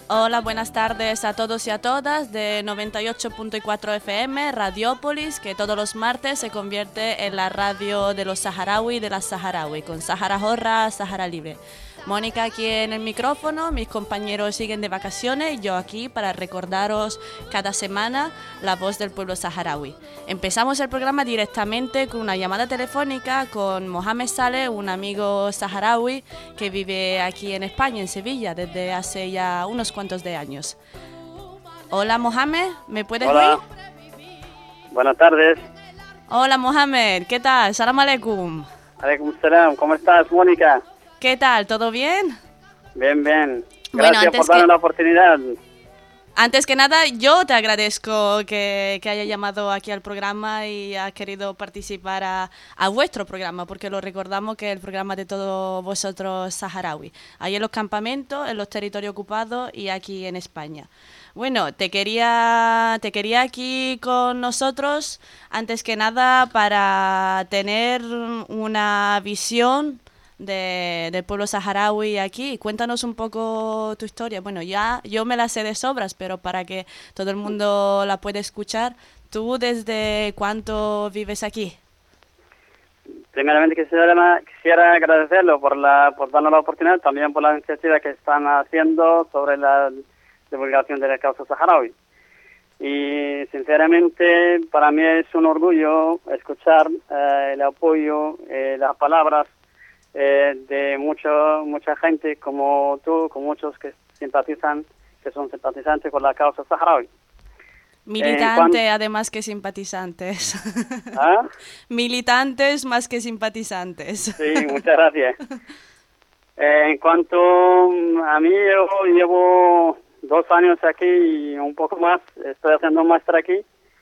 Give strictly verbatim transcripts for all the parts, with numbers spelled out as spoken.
Hola, buenas tardes a todos y a todas de noventa y ocho punto cuatro F M, Radiópolis, que todos los martes se convierte en la radio de los saharaui y de las saharaui, con Sahara Jorra, Sahara Libre. Mónica aquí en el micrófono, mis compañeros siguen de vacaciones y yo aquí para recordaros cada semana la voz del pueblo saharaui. Empezamos el programa directamente con una llamada telefónica con Mohamed Saleh, un amigo saharaui que vive aquí en España, en Sevilla, desde hace ya unos cuantos de años. Hola Mohamed, ¿me puedes Hola. oír? Buenas tardes. Hola Mohamed, ¿qué tal? Salam aleikum. Alaikum salam. ¿Cómo estás, Mónica? ¿Qué tal? ¿Todo bien? Bien, bien. Bueno, Gracias antes por darme que- la oportunidad. Antes que nada, yo te agradezco que, que haya llamado aquí al programa y ha querido participar a, a vuestro programa, porque lo recordamos que es el programa de todos vosotros saharaui, ahí en los campamentos, en los territorios ocupados y aquí en España. Bueno, te quería, te quería aquí con nosotros, antes que nada, para tener una visión de, del pueblo saharaui aquí. Cuéntanos un poco tu historia. Bueno, ya yo me la sé de sobras, pero para que todo el mundo la pueda escuchar, ¿tú desde cuánto vives aquí? Primeramente quisiera, quisiera agradecerlo por la por darnos la oportunidad, también por la iniciativa que están haciendo sobre la divulgación de la causa saharaui. Y sinceramente para mí es un orgullo escuchar eh, el apoyo, eh, las palabras eh, de mucho, mucha gente como tú, con muchos que simpatizan, que son simpatizantes con la causa saharaui. Militante, cuan- además que simpatizantes. ¿Ah? Militantes más que simpatizantes. Sí, muchas gracias. Eh, en cuanto a mí, yo llevo dos años aquí y un poco más, estoy haciendo un máster aquí,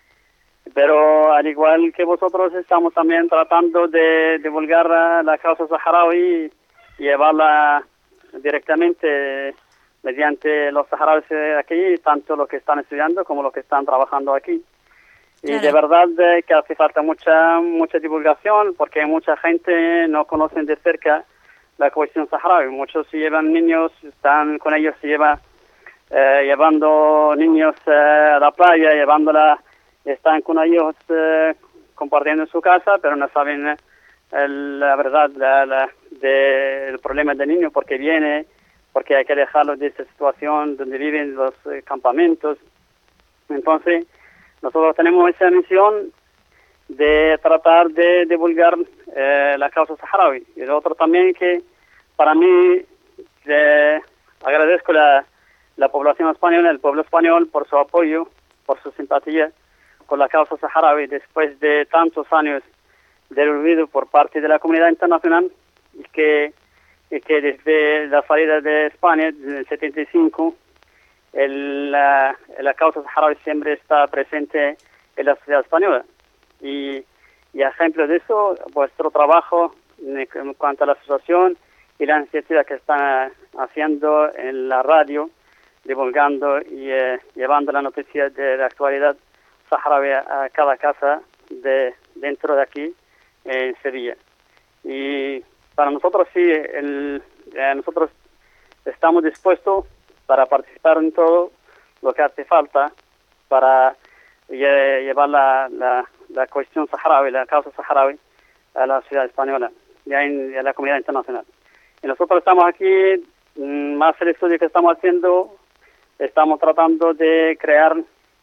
pero al igual que vosotros estamos también tratando de divulgar la, la causa saharaui y llevarla directamente mediante los saharauis de aquí, tanto los que están estudiando como los que están trabajando aquí. Y Claro. de verdad eh, que hace falta mucha mucha divulgación porque mucha gente no conoce de cerca la cuestión saharaui. Muchos se llevan niños, están con ellos, se lleva eh, llevando niños eh, a la playa, llevándola, están con ellos eh, compartiendo en su casa, pero no saben eh, el- la verdad la, la, del problema del niño, porque viene, porque hay que dejarlo de esta situación donde viven los eh, campamentos. Entonces, nosotros tenemos esa misión de tratar de divulgar eh, la causa saharaui. Y lo otro también que para mí eh, agradezco la, la población española, el pueblo español por su apoyo, por su simpatía con la causa saharaui después de tantos años del olvido por parte de la comunidad internacional y que, y que desde la salida de España en el setenta y cinco el, la, la causa saharaui siempre está presente en la sociedad española. Y, y a ejemplo de eso, vuestro trabajo en, en cuanto a la asociación y la iniciativa que están haciendo en la radio, divulgando y eh, llevando la noticia de la actualidad saharaui a cada casa de dentro de aquí, en Sevilla. Y para nosotros sí, el, eh, nosotros estamos dispuestos para participar en todo lo que hace falta para lle- llevar la, la, la cuestión saharaui, la causa saharaui a la ciudad española y a, en- a la comunidad internacional. Y nosotros estamos aquí, mm, más el estudio que estamos haciendo, estamos tratando de crear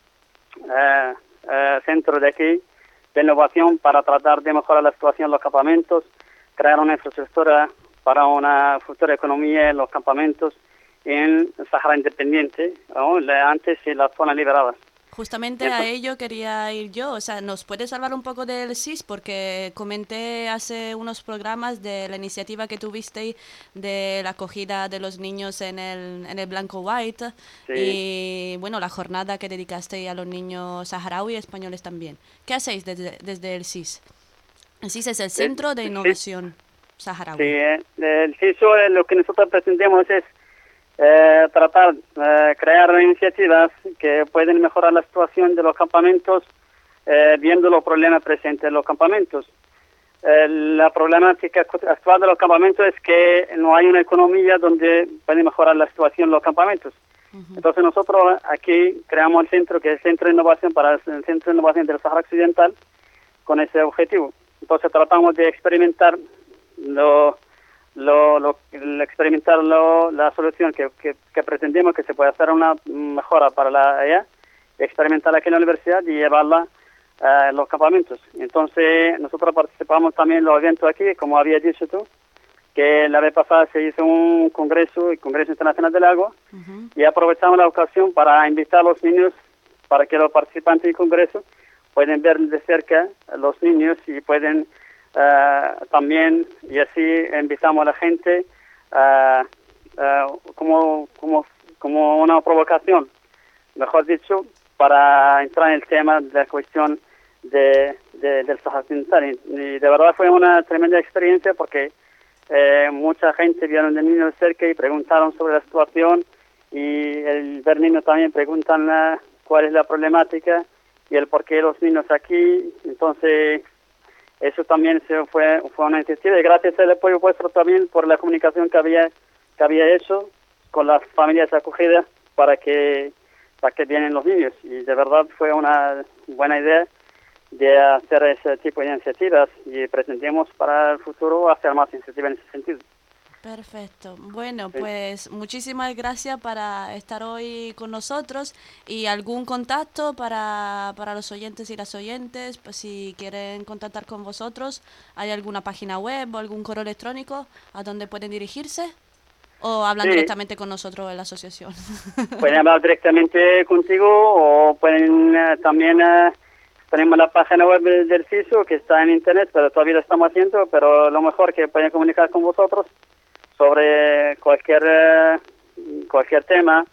eh, eh, centros de aquí de innovación para tratar de mejorar la situación en los campamentos, crear una infraestructura para una futura economía en los campamentos en Sahara Independiente, ¿no? La- antes en las zonas liberadas. Justamente Eso. a ello quería ir yo. O sea, ¿nos puedes hablar un poco del S I S? Porque comenté hace unos programas de la iniciativa que tuvisteis de la acogida de los niños en el, en el Blanco White Sí. y, bueno, la jornada que dedicasteis a los niños saharaui y españoles también. ¿Qué hacéis desde, desde el S I S? El S I S es el Centro de sí. Innovación Saharaui. Sí, eh, el C I S O eh, lo que nosotros pretendemos es eh, tratar de crear iniciativas que pueden mejorar la situación de los campamentos eh, viendo los problemas presentes en los campamentos. Eh, la problemática actual de los campamentos es que no hay una economía donde puede mejorar la situación en los campamentos. Uh-huh. Entonces nosotros aquí creamos el centro, que es el Centro de Innovación para el Centro de Innovación del Sahara Occidental, con ese objetivo. Entonces tratamos de experimentar lo, lo, lo, lo experimentar lo, la solución que, que, que pretendemos que se pueda hacer una mejora para la E A, experimentar aquí en la universidad y llevarla a los campamentos. Entonces nosotros participamos también en los eventos aquí, como había dicho tú, que la vez pasada se hizo un congreso, el Congreso Internacional del Agua, uh-huh. y aprovechamos la ocasión para invitar a los niños, para que los participantes del congreso pueden ver de cerca a los niños y pueden uh, también, y así invitamos a la gente uh, uh, como, como, como una provocación, mejor dicho, para entrar en el tema de la cuestión de, de, del Sahara Occidental. Y, y de verdad fue una tremenda experiencia porque eh, mucha gente vieron de niños cerca y preguntaron sobre la situación, y el ver niños también preguntan la, cuál es la problemática y el por qué los niños aquí. Entonces eso también se fue, fue una iniciativa, y gracias al apoyo vuestro también por la comunicación que había, que había hecho con las familias acogidas para que para que vienen los niños, y de verdad fue una buena idea de hacer ese tipo de iniciativas, y pretendemos para el futuro hacer más iniciativas en ese sentido. Perfecto. Bueno, sí. Pues muchísimas gracias para estar hoy con nosotros, y algún contacto para, para los oyentes y las oyentes, pues si quieren contactar con vosotros, ¿hay alguna página web o algún correo electrónico a donde pueden dirigirse? ¿O hablan sí. directamente con nosotros en la asociación? Pueden hablar directamente contigo, o pueden uh, también, uh, tenemos la página web del, del C I S O que está en internet, pero todavía lo estamos haciendo, pero lo mejor que pueden comunicar con vosotros sobre cualquier uh, cualquier tema,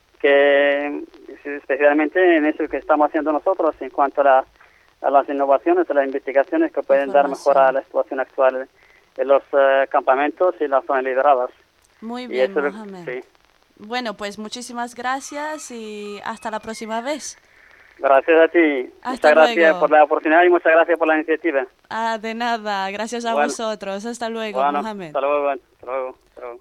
que especialmente en eso que estamos haciendo nosotros en cuanto a, la, a las innovaciones, a las investigaciones que pueden dar mejor a la situación actual en los uh, campamentos y las zonas liberadas. Muy bien, eso, Mohamed. Sí. Bueno, pues muchísimas gracias y hasta la próxima vez. Gracias a ti. Hasta muchas luego. Gracias por la oportunidad y muchas gracias por la iniciativa. Ah, de nada. Gracias a bueno. vosotros. Hasta luego, bueno, Mohamed. Hasta luego. Hasta luego. Hasta luego.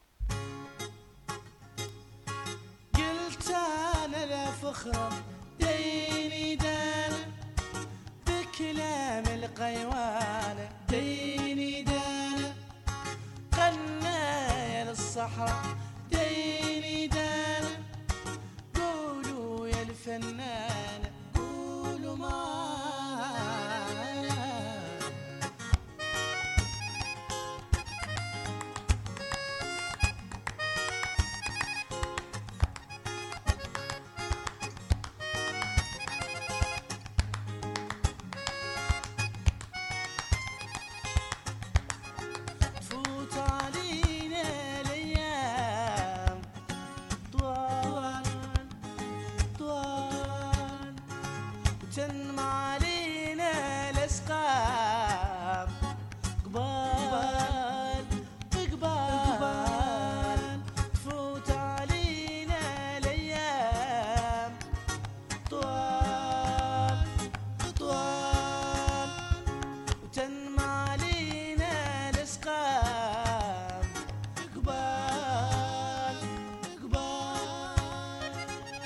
الصحراء ديني دانا قولوا يا الفنانة قولوا معانا تفوت علينا تنم علينا الاسقام قبال قبال تفوت علينا الايام طوال طوال وتنم علينا الاسقام قبال قبال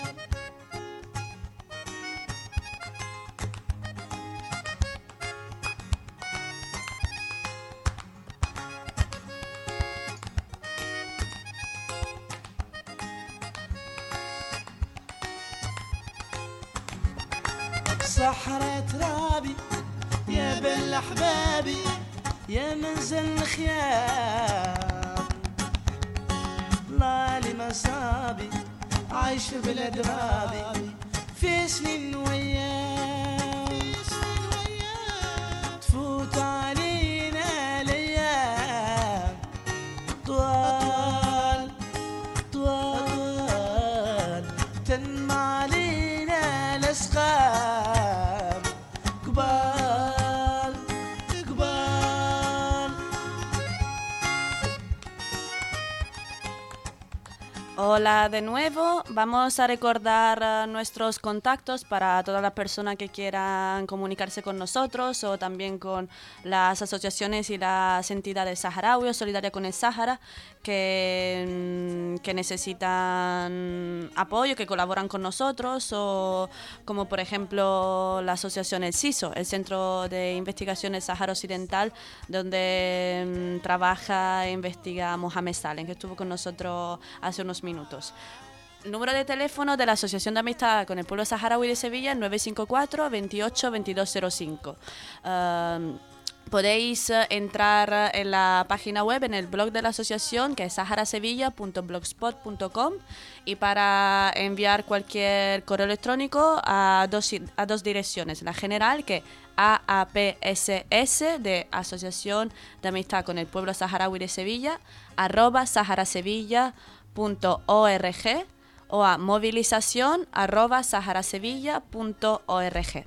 صحرا ترابي يا بل احبابي يا منزل الخيام لالي مصابي عايش بالادرابي في سنين ويام تفوت علينا الايام طوال طوال تنم علينا الاسقام قبال قبال. Hola de nuevo, vamos a recordar uh, nuestros contactos para todas las personas que quieran comunicarse con nosotros o también con las asociaciones y las entidades saharauis solidarias con el Sáhara que, que necesitan apoyo, que colaboran con nosotros, o como por ejemplo la asociación El CISO, el Centro de Investigaciones Sáhara Occidental, donde um, trabaja e investiga Mohamed Salem, que estuvo con nosotros hace unos minutos. El número de teléfono de la Asociación de Amistad con el Pueblo Saharaui de Sevilla es nueve cinco cuatro, veintiocho, veintidós cero cinco. Uh, podéis uh, entrar en la página web, en el blog de la asociación, que es sahara sevilla punto blogspot punto com, y para enviar cualquier correo electrónico a dos, a dos direcciones. La general, que A A P S S, de Asociación de Amistad con el Pueblo Saharaui de Sevilla, arroba saharasevilla punto org, o a movilización arroba saharasevilla punto org.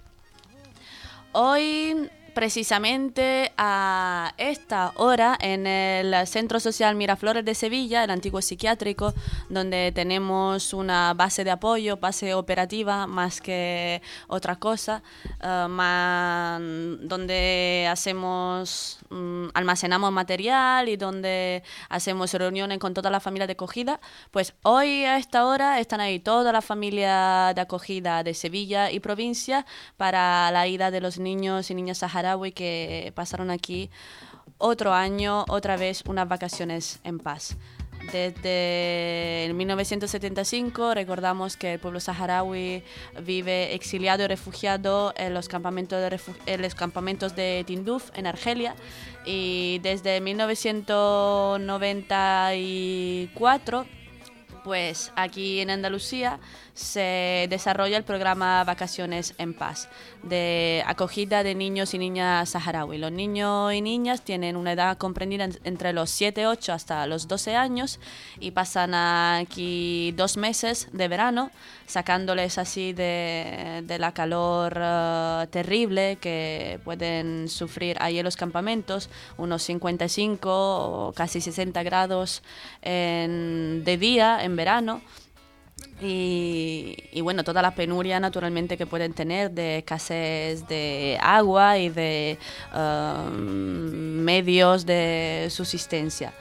Hoy, precisamente a esta hora, en el Centro Social Miraflores de Sevilla, el antiguo psiquiátrico, donde tenemos una base de apoyo, base operativa más que otra cosa, uh, más, donde hacemos, um, almacenamos material y donde hacemos reuniones con toda la familia de acogida, pues hoy a esta hora están ahí toda la familia de acogida de Sevilla y provincia para la ida de los niños y niñas saharaui que pasaron aquí otro año, otra vez unas vacaciones en paz. Desde mil novecientos setenta y cinco recordamos que el pueblo saharaui vive exiliado y refugiado en los campamentos de, refu- en los campamentos de Tinduf, en Argelia, y desde mil novecientos noventa y cuatro, pues aquí en Andalucía se desarrolla el programa Vacaciones en Paz, de acogida de niños y niñas saharaui. Los niños y niñas tienen una edad comprendida entre los siete, ocho hasta los doce años y pasan aquí dos meses de verano, sacándoles así de, de la calor uh, terrible que pueden sufrir ahí en los campamentos, unos cincuenta y cinco o casi sesenta grados en, de día en verano. Y, y bueno, toda la penuria naturalmente que pueden tener de escasez de agua y de uh, medios de subsistencia.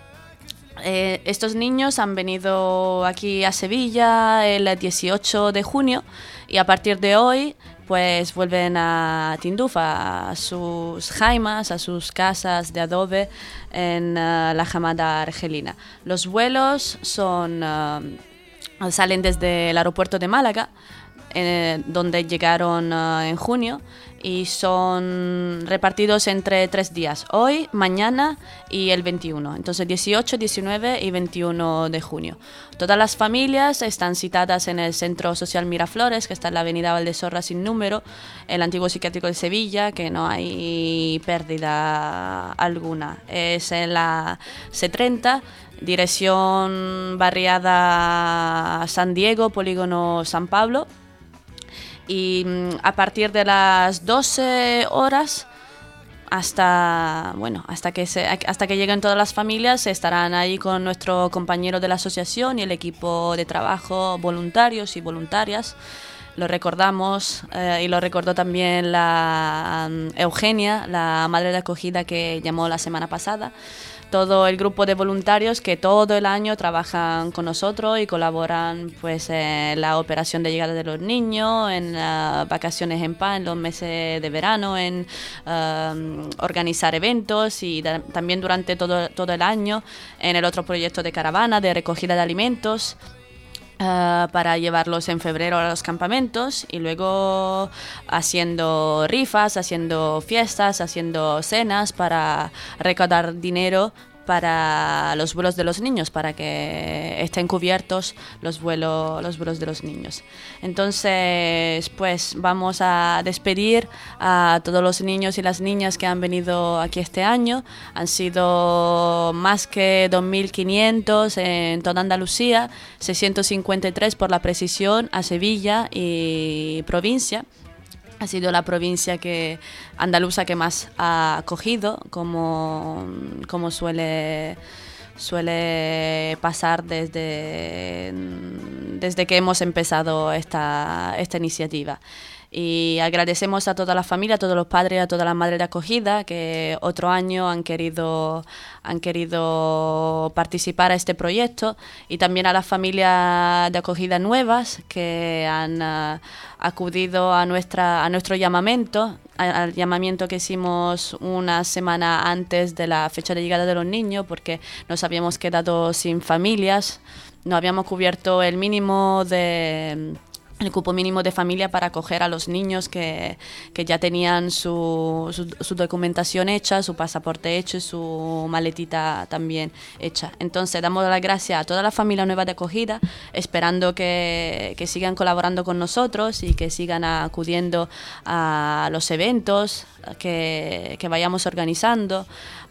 Eh, estos niños han venido aquí a Sevilla el dieciocho de junio y a partir de hoy pues vuelven a Tinduf, a sus jaimas, a sus casas de adobe en uh, la Hamada argelina. Los vuelos son... Uh, salen desde el aeropuerto de Málaga, eh, donde llegaron uh, en junio, y son repartidos entre tres días, hoy, mañana y el veintiuno, entonces dieciocho, diecinueve y veintiuno de junio. Todas las familias están citadas en el Centro Social Miraflores, que está en la avenida Valdesorra sin número, el antiguo psiquiátrico de Sevilla, que no hay pérdida alguna. Es en la C treinta, dirección barriada San Diego, polígono San Pablo, y a partir de las doce horas hasta bueno hasta que se, hasta que lleguen todas las familias estarán ahí con nuestro compañero de la asociación y el equipo de trabajo, voluntarios y voluntarias. Lo recordamos eh, y lo recordó también la um, Eugenia, la madre de acogida que llamó la semana pasada. Todo el grupo de voluntarios que todo el año trabajan con nosotros y colaboran pues en la operación de llegada de los niños, en uh, vacaciones en paz, en los meses de verano, en uh, organizar eventos y da- también durante todo, todo el año en el otro proyecto de caravana de recogida de alimentos. Uh, para llevarlos en febrero a los campamentos y luego haciendo rifas, haciendo fiestas, haciendo cenas para recaudar dinero para los vuelos de los niños, para que estén cubiertos los vuelos, los vuelos de los niños. Entonces, pues vamos a despedir a todos los niños y las niñas que han venido aquí este año. Han sido más que dos mil quinientos en toda Andalucía, seiscientos cincuenta y tres por la precisión a Sevilla y provincia. Ha sido la provincia que andaluza que más ha acogido, como, como suele suele pasar desde, desde que hemos empezado esta, esta iniciativa. Y agradecemos a toda la familia, a todos los padres, a todas las madres de acogida que otro año han querido, han querido participar a este proyecto, y también a las familias de acogida nuevas que han uh, acudido a, nuestra, a nuestro llamamiento, al llamamiento que hicimos una semana antes de la fecha de llegada de los niños, porque nos habíamos quedado sin familias, no habíamos cubierto el mínimo de... el cupo mínimo de familia para acoger a los niños que, que ya tenían su, su, su documentación hecha, su pasaporte hecho y su maletita también hecha. Entonces damos las gracias a toda la familia nueva de acogida, esperando que, que sigan colaborando con nosotros y que sigan acudiendo a los eventos que, que vayamos organizando,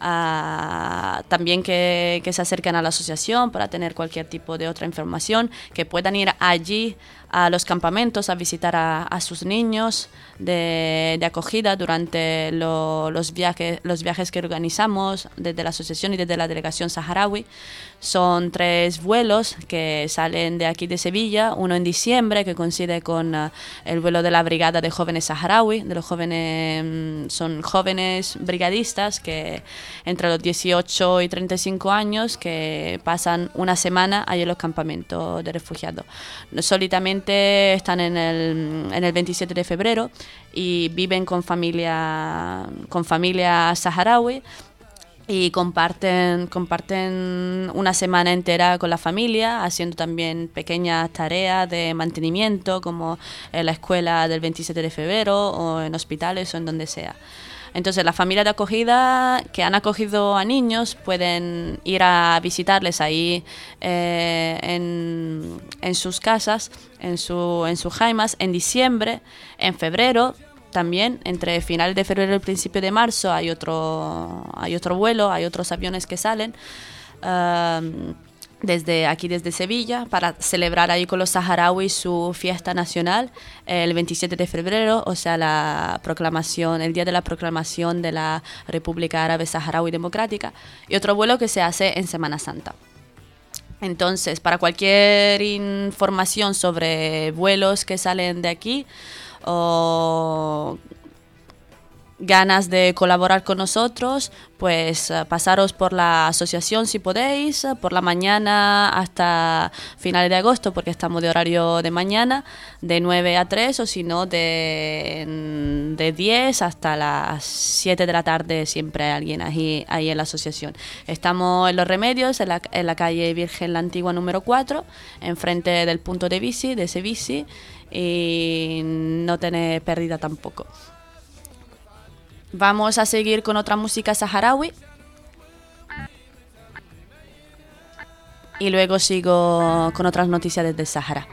a, también que, que se acerquen a la asociación para tener cualquier tipo de otra información, que puedan ir allí a los campamentos a visitar a, a sus niños de, de acogida durante lo, los, viajes, los viajes que organizamos desde la asociación y desde la delegación saharaui. Son tres vuelos que salen de aquí de Sevilla, uno en diciembre que coincide con uh, el vuelo de la Brigada de Jóvenes Saharaui, de los jóvenes, um, son jóvenes brigadistas que entre los dieciocho y treinta y cinco años que pasan una semana ahí en los campamentos de refugiados. Solitamente están en el, en el veintisiete de febrero y viven con familia, con familia saharaui, y comparten, comparten una semana entera con la familia, haciendo también pequeñas tareas de mantenimiento, como en la escuela del veintisiete de febrero o en hospitales o en donde sea. Entonces, las familias de acogida que han acogido a niños pueden ir a visitarles ahí eh, en, en sus casas, en, su, en sus jaimas, en diciembre, en febrero. También entre finales de febrero y el principio de marzo hay otro, hay otro vuelo, hay otros aviones que salen uh, desde aquí, desde Sevilla, para celebrar ahí con los saharauis su fiesta nacional el veintisiete de febrero, o sea, la proclamación, el día de la proclamación de la República Árabe Saharaui Democrática, y otro vuelo que se hace en Semana Santa. Entonces, para cualquier información sobre vuelos que salen de aquí, o ganas de colaborar con nosotros, pues uh, pasaros por la asociación si podéis, por la mañana hasta finales de agosto, porque estamos de horario de mañana, de nueve a tres, o si no, de, de diez hasta las siete de la tarde, siempre hay alguien ahí, ahí en la asociación. Estamos en Los Remedios, en la, en la calle Virgen la Antigua número cuatro, enfrente del punto de bici, de ese bici, y no tener pérdida tampoco. Vamos a seguir con otra música saharaui y luego sigo con otras noticias desde el Sahara.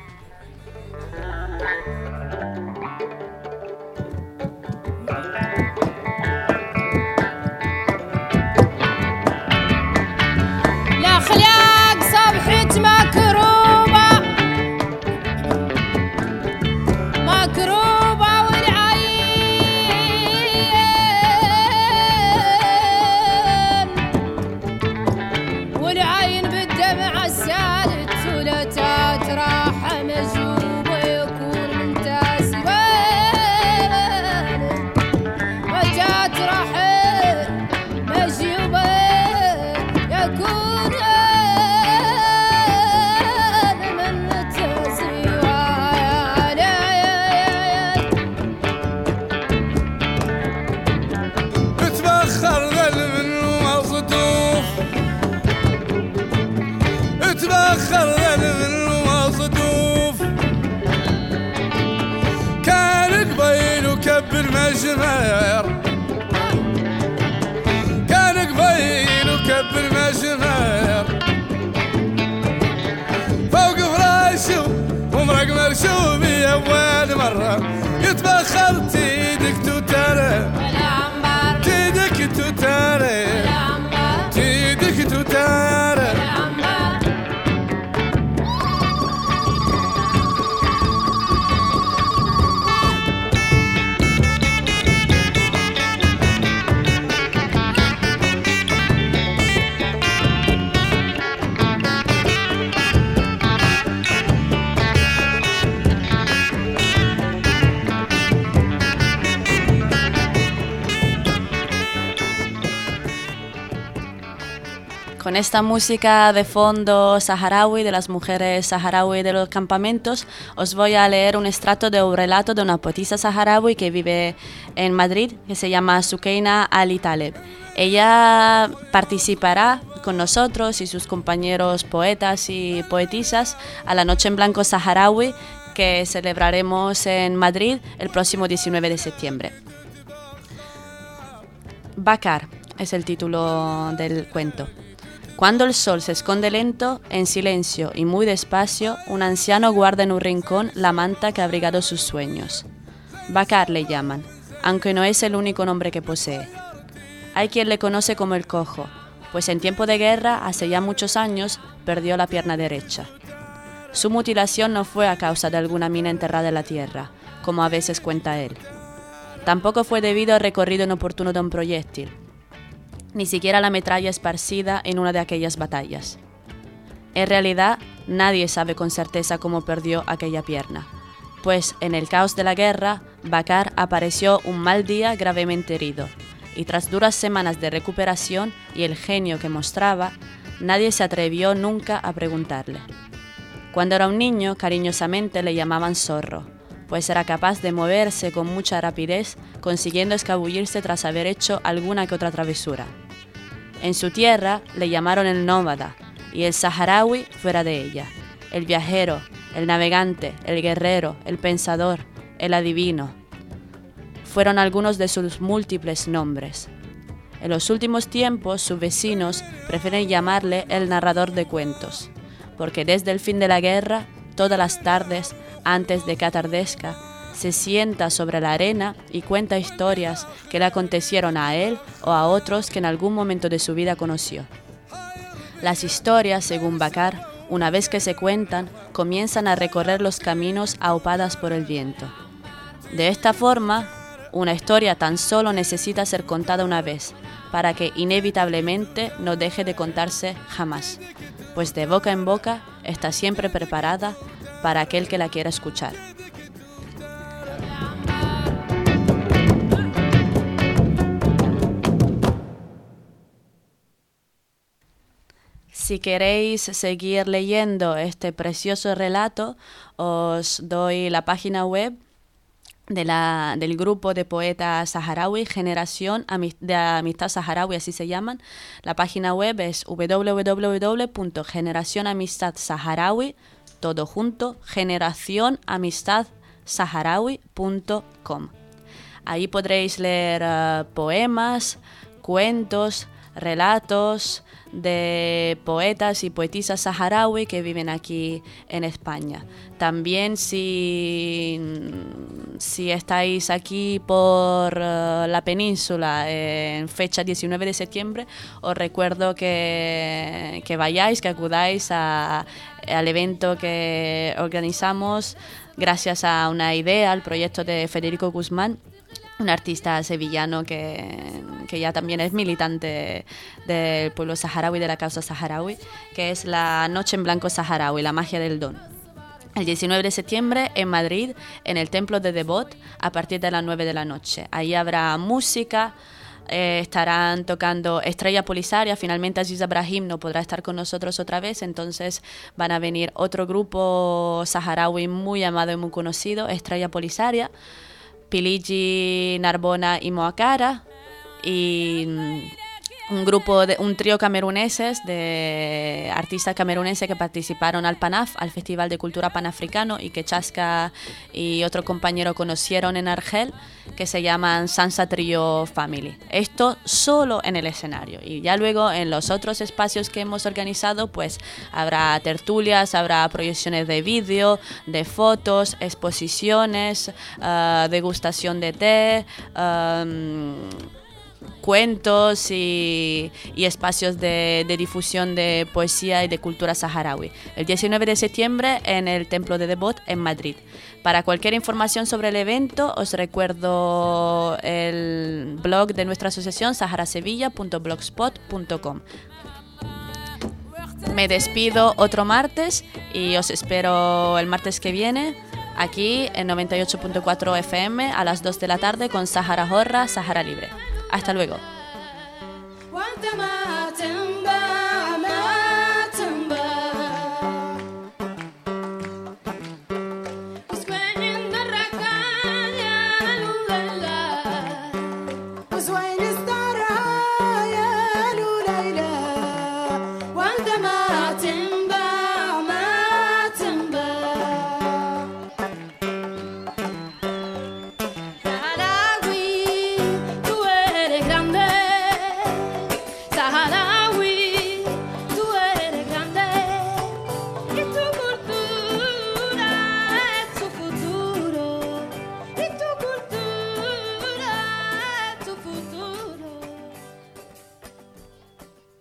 والعين بالدمع السالت ولا تتراحم Con esta música de fondo saharaui, de las mujeres saharaui de los campamentos, os voy a leer un extracto de un relato de una poetisa saharaui que vive en Madrid, que se llama Sukeina Ali Taleb. Ella participará con nosotros y sus compañeros poetas y poetisas a la Noche en Blanco Saharaui, que celebraremos en Madrid el próximo diecinueve de septiembre. Bakar es el título del cuento. Cuando el sol se esconde lento, en silencio y muy despacio, un anciano guarda en un rincón la manta que ha abrigado sus sueños. Bakar le llaman, aunque no es el único nombre que posee. Hay quien le conoce como el cojo, pues en tiempo de guerra, hace ya muchos años, perdió la pierna derecha. Su mutilación no fue a causa de alguna mina enterrada en la tierra, como a veces cuenta él. Tampoco fue debido al recorrido inoportuno de un proyectil, ni siquiera la metralla esparcida en una de aquellas batallas. En realidad, nadie sabe con certeza cómo perdió aquella pierna, pues en el caos de la guerra, Bakar apareció un mal día gravemente herido, y tras duras semanas de recuperación y el genio que mostraba, nadie se atrevió nunca a preguntarle. Cuando era un niño, cariñosamente le llamaban zorro, pues era capaz de moverse con mucha rapidez, consiguiendo escabullirse tras haber hecho alguna que otra travesura. En su tierra le llamaron el nómada, y el saharaui fuera de ella, el viajero, el navegante, el guerrero, el pensador, el adivino. Fueron algunos de sus múltiples nombres. En los últimos tiempos, sus vecinos prefieren llamarle el narrador de cuentos, porque desde el fin de la guerra, todas las tardes, antes de que atardezca, se sienta sobre la arena y cuenta historias que le acontecieron a él o a otros que en algún momento de su vida conoció. Las historias, según Bakar, una vez que se cuentan, comienzan a recorrer los caminos aupadas por el viento. De esta forma, una historia tan solo necesita ser contada una vez, para que inevitablemente no deje de contarse jamás, pues de boca en boca está siempre preparada para aquel que la quiera escuchar. Si queréis seguir leyendo este precioso relato, os doy la página web de la, del grupo de poetas saharaui, Generación de Amistad Saharaui, así se llaman. La página web es w w w punto generación amistad saharaui, todo junto, generación amistad saharaui punto com. Ahí podréis leer uh, poemas, cuentos, relatos de poetas y poetisas saharaui que viven aquí en España. También si, si estáis aquí por uh, la península eh, en fecha diecinueve de septiembre, os recuerdo que, que vayáis, que acudáis a, al evento que organizamos gracias a una idea, al proyecto de Federico Guzmán, un artista sevillano que, que ya también es militante del pueblo saharaui, de la causa saharaui, que es la Noche en Blanco Saharaui, la magia del don. El diecinueve de septiembre en Madrid, en el Templo de Devot, a partir de las nueve de la noche. Ahí habrá música, eh, estarán tocando Estrella Polisaria. Finalmente Aziz Ibrahim no podrá estar con nosotros otra vez, entonces van a venir otro grupo saharaui muy amado y muy conocido, Estrella Polisaria, Piligi, Narbona y Moakara, y un grupo, de un trío cameruneses de artistas cameruneses que participaron al PANAF, al Festival de Cultura Panafricano, y que Chasca y otro compañero conocieron en Argel, que se llaman Sansa Trio Family. Esto solo en el escenario, y ya luego en los otros espacios que hemos organizado pues habrá tertulias, habrá proyecciones de vídeo, de fotos, exposiciones, uh, degustación de té, um, cuentos y, y espacios de, de difusión de poesía y de cultura saharaui. El diecinueve de septiembre en el Templo de Devot en Madrid. Para cualquier información sobre el evento os recuerdo el blog de nuestra asociación, sahara sevilla punto blogspot punto com. Me despido otro martes y os espero el martes que viene aquí en noventa y ocho punto cuatro F M a las dos de la tarde con Sahara Horra, Sahara Libre. Hasta luego.